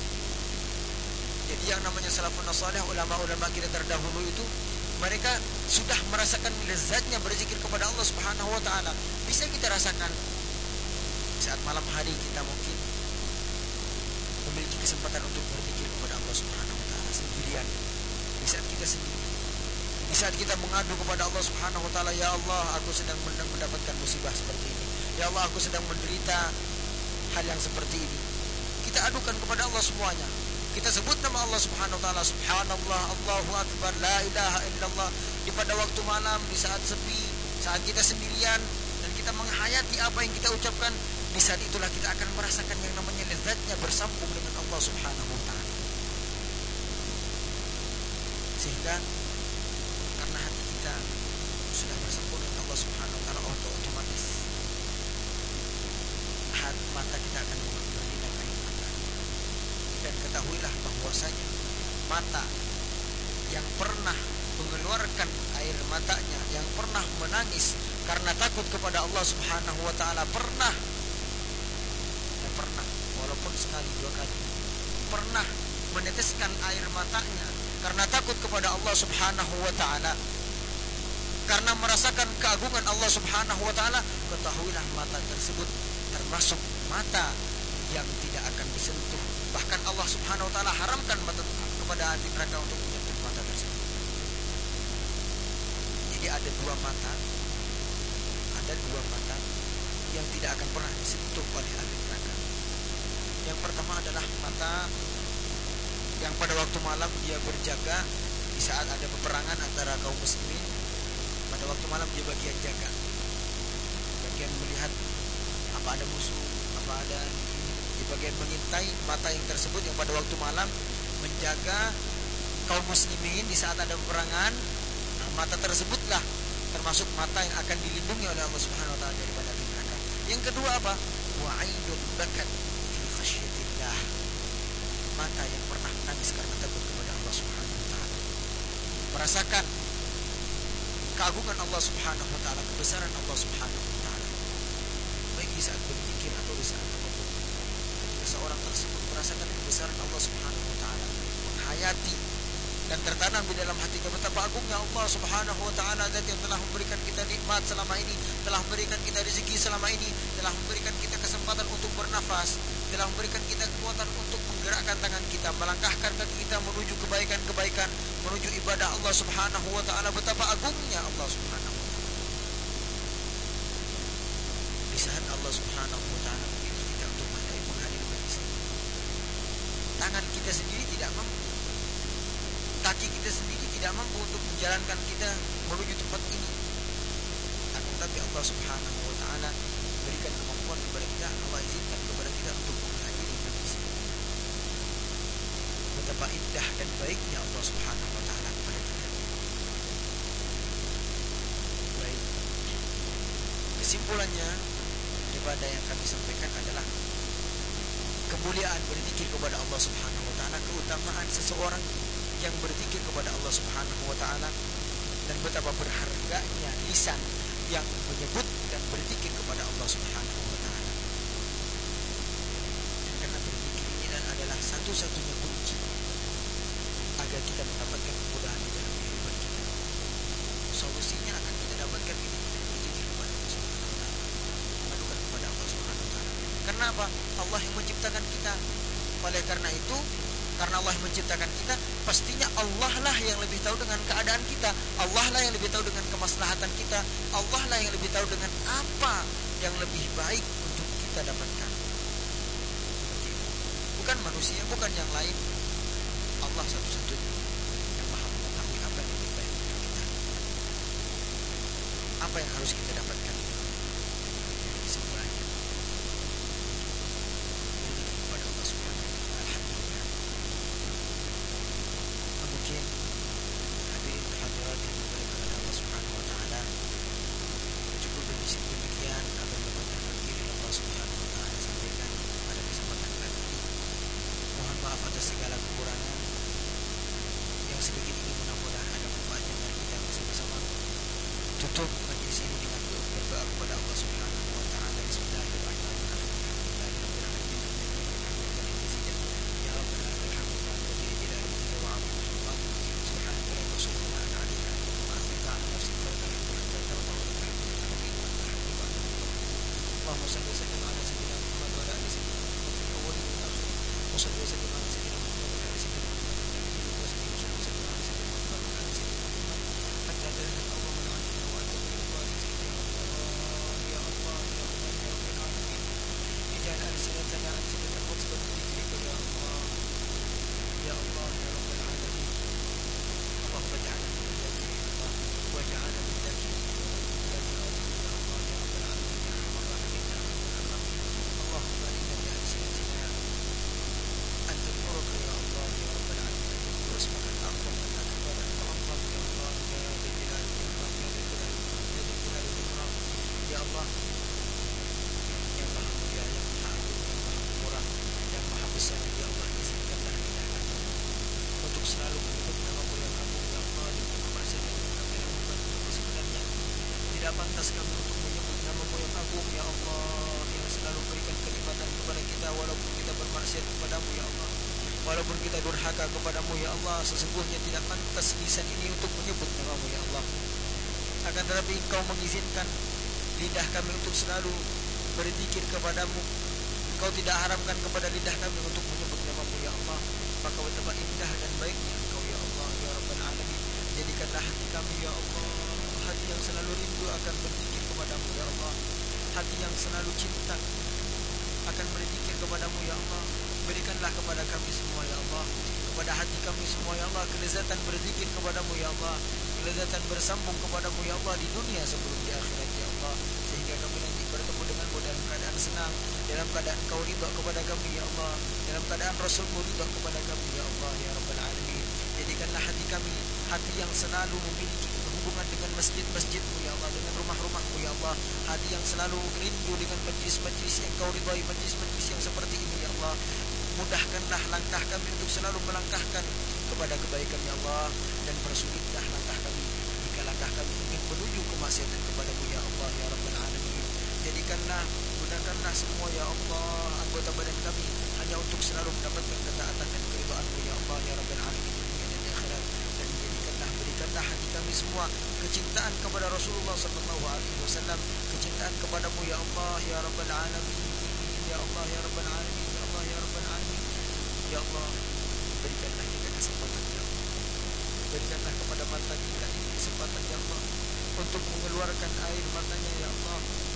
Jadi yang namanya salafun salih, ulama-ulama kita terdahulu itu mereka sudah merasakan lezatnya berzikir kepada Allah Subhanahu wa taala. Bisa kita rasakan saat malam hari kita mungkin memiliki kesempatan untuk berzikir kepada Allah Subhanahu wa taala sendirian. Di saat kita sendiri, di saat kita mengadu kepada Allah Subhanahu wa taala, ya Allah, aku sedang mendapatkan musibah seperti ini. Ya Allah, aku sedang menderita hal yang seperti ini. Kita adukan kepada Allah semuanya. Kita sebut nama Allah Subhanahu wa taala, subhanallah, Allahu akbar, la ilaha illallah. Di pada waktu malam, di saat sepi, saat kita sendirian dan kita menghayati apa yang kita ucapkan, di saat itulah kita akan merasakan yang namanya lezatnya bersambung dengan Allah Subhanahu wa taala. Sehingga karena hati kita sudah bersambung dengan Allah Subhanahu wa taala, otomatis mata kita akan berlinang air mata. Dan ketahuilah bahwasanya mata yang pernah mengeluarkan air matanya, yang pernah menangis karena takut kepada Allah Subhanahu wa taala, pernah walaupun sekali dua kali pernah meneteskan air matanya karena takut kepada Allah Subhanahu wa taala, karena merasakan keagungan Allah Subhanahu wa taala, ketahuilah mata tersebut termasuk mata yang tidak akan disentuh. Bahkan Allah Subhanahu wa taala haramkan mata kepada ahli neraka untuk menyentuh mata tersebut. Jadi ada dua mata yang tidak akan pernah disentuh oleh ahli neraka. Yang pertama adalah mata yang pada waktu malam dia berjaga di saat ada peperangan antara kaum muslimin. Pada waktu malam dia bagian jaga, bagian melihat apa ada musuh, apa ada di bagian mengintai. Mata yang tersebut yang pada waktu malam menjaga kaum muslimin di saat ada peperangan, mata tersebutlah termasuk mata yang akan dilindungi oleh Allah Subhanahu wa taala daripada api neraka. Yang kedua apa? Wa ainun bakat fi khasyatillah, mata yang pernah menangis karena takut kepada Allah Subhanahu wa taala, merasakan keagungan Allah Subhanahu wa taala, kebesaran Allah Subhanahu wa taala, baik di saat berzikir atau di saat tawadhu. Ketika seorang tersebut merasakan kebesaran Allah Subhanahu wa taala, menghayati dan tertanam di dalam hatinya betapa agungnya Allah Subhanahu wa taala, zat yang telah memberikan kita nikmat selama ini, telah memberikan kita rezeki selama ini, telah memberikan kita kesempatan untuk bernafas, telah memberikan kita kekuatan untuk menggerakkan tangan kita, melangkahkan kaki kita menuju kebaikan-kebaikan, menuju ibadah Allah Subhanahu wa taala. Betapa agungnya Allah Subhanahu wa taala. Di saat Allah Subhanahu wa taala memilih kita untuk menghadiri majlis ini, tangan kita sendiri tidak mampu, kaki kita sendiri tidak mampu untuk menjalankan kita menuju tempat ini. Akan tetapi Allah Subhanahu wa taala berikan kemampuan kepada kita, Allah izinkan kepada kita untuk menghadiri majlis ini. Betapa indah dan baiknya Allah Subhanahu wa taala kepada kita. Baik. Kesimpulannya daripada yang kami sampaikan adalah kemuliaan berzikir kepada Allah Subhanahu wa taala, keutamaan seseorang yang berzikir kepada Allah Subhanahu wa taala, dan betapa berharganya lisan yang menyebut dan berzikir kepada Allah Subhanahu wa taala. Dan karena berzikir ini adalah satu-satunya kunci agar kita mendapatkan kemudahan di dalam kehidupan kita. Solusinya akan kita dapatkan ini berzikir kepada Allah Subhanahu wa taala, mengadukan kepada Allah Subhanahu wa taala. Karena apa? Allah yang menciptakan kita, Oleh karena itu, karena Allah yang menciptakan kita, pastinya Allah lah yang lebih tahu dengan keadaan kita. Allah lah yang lebih tahu dengan kemaslahatan kita. Allah lah yang lebih tahu dengan apa yang lebih baik untuk kita dapatkan. Bukan manusia, bukan yang lain. Allah satu-satunya yang maha mengetahui apa yang lebih baik untuk kita. Apa yang harus kita dapatkan semuanya. Jadi kepada Allah Subhanahu wa taala. Alhamdulillah. Mungkin hadirin hadirat yang dimuliakan oleh Allah Subhanahu wa taala, cukup demikian apa yang dapat terpilih Allah Subhanahu wa taala sampaikan pada kesempatan kali ini. Mohon maaf atas segala kekurangan. Yang sedikit ini mudah-mudahan ada manfaatnya bagi kita bersama-sama. Tutup majelis ini dengan berdoa kepada Allah Subhanahu wa taala. Bismillahirrahmanirrahim. Ya Rabbana lakal hamdu alladzi la ilaha illa huwa al-hayyul qayyum. Subhanaka la ilaha illa anta wa anta ala nafsika wa la ilaha illa anta. Allahumma salli wa sallim ala sayyidina Muhammad wa ala ali sayyidina Muhammad fil awwalin wal akhirin. Wa salli wa sallim ala sayyidina Muhammad wa ala ali sayyidina Muhammad pantas kami untuk menyebut nama-Mu yang agung, ya Allah, yang selalu berikan kenikmatan kepada kita walaupun kita bermaksiat kepadamu, ya Allah, walaupun kita durhaka kepadamu, ya Allah. Sesungguhnya tidak pantas lisan ini untuk menyebut nama-Mu, ya Allah. Akan tetapi Engkau mengizinkan lidah kami untuk selalu berzikir kepadamu. Engkau tidak haramkan kepada lidah kami untuk menyebut nama-Mu, ya Allah. Maka betapa indah dan baiknya Engkau, ya Allah, ya Rabbal Alamin. Jadikanlah hati kami, ya Allah, hati yang selalu rindu akan berzikir kepadamu, ya Allah. Hati yang selalu cinta akan berzikir kepadamu, ya Allah. Berikanlah kepada kami semua, ya Allah, kepada hati kami semua, ya Allah, kelezatan berzikir kepadamu, ya Allah, kelezatan bersambung kepadamu, ya Allah, di dunia sebelum di akhirat, ya Allah. Sehingga kami nanti bertemu denganmu dalam keadaan senang, dalam keadaan Kau ridha kepada kami, ya Allah, dalam keadaan Rasulmu ridha kepada kami, ya Allah, ya Rabbal Alamin. Jadikanlah hati kami hati yang selalu memiliki hubungan dengan masjid-masjid-Mu, ya Allah, dengan rumah-rumah-Mu, ya Allah. Hati yang selalu rindu dengan majlis-majlis yang Kau ridhai, majlis-majlis yang seperti ini, ya Allah. Mudahkanlah langkah kami untuk selalu melangkahkan kepada kebaikan, ya Allah, dan persulitlah langkah kami jika langkah kami ingin menuju kemaksiatan kepadamu, ya Allah, ya Rabbal Alamin. Jadikanlah, gunakanlah semua, ya Allah, anggota badan kami hanya untuk selalu mendapatkan ketaatan dan keridhaan-Mu, ya Allah, ya Rabbal Alamin, di dunia dan di akhirat. Dan berikanlah hati kami semua kecintaan kepada Rasulullah sallallahu alaihi wasallam, kecintaan kepadamu, ya Allah, ya Rabbal Alamin, ya Allah, ya Rabbal Alamin, ya Allah, ya Rabbal Alamin. Ya Allah, berikanlah kita kesempatan, ya Allah. Berikanlah kepada mata kita ini kesempatan, ya Allah, untuk mengeluarkan air matanya, ya Allah.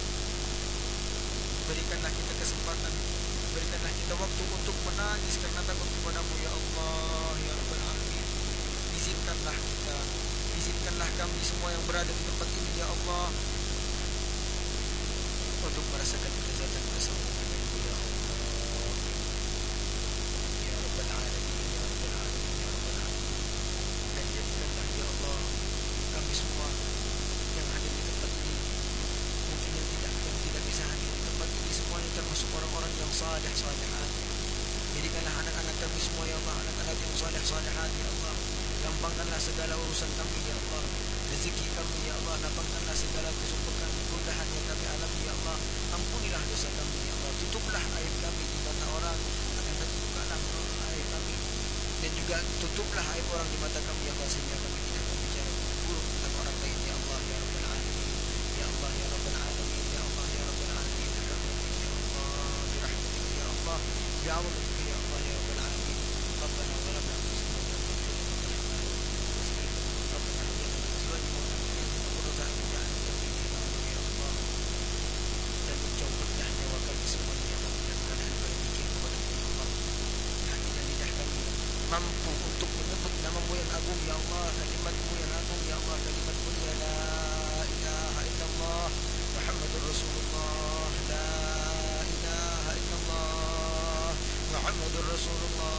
Berikanlah kita kesempatan, berikanlah kita waktu untuk menangis karena takut kepadamu, ya Allah, ya Rabbal Alamin. Izinkanlah kita, izinkanlah kami semua yang berada di tempat ini, ya Allah, untuk merasakan kelezatan bersama denganmu, ya Allah, ya Rabbal Alamin, ya Rabbal Alamin, ya Rabbal Alamin. Dan jadikanlah, ya Allah, kami semua yang hadir di tempat ini, mungkin yang tidak bisa hadir di tempat ini, semuanya termasuk orang-orang yang saleh salihat. Jadikanlah anak-anak kami semua, ya Allah, anak-anak yang saleh salihat, ya Allah. Gampangkanlah segala urusan kami, ya Allah. Rezeki kami, ya Allah, lapangkanlah segala kesulitan kegundahan yang kami alami, ya Allah. Ampunilah dosa kami, ya Allah. Tutuplah aib kami di mata orang, akan bukalah aib kami, dan juga tutuplah aib orang di mata kami, ya Allah, sehingga kami tidak berbicara buruk tentang orang lain, ya Allah, ya Rabbal Alamin, ya Allah, ya Rabbal Alamin, ya Allah, ya Rabbal Alamin, ya Allah, birahmatika, ya Allah, bi'awnika, ya Allah, ya Rabbal mampu untuk menyebut nama-Mu yang agung ya Allah, kalimat-Mu yang agung ya Allah, kalimat mulia la ilaha illallah Muhammadur Rasulullah, la ilaha illallah Muhammadur Rasulullah,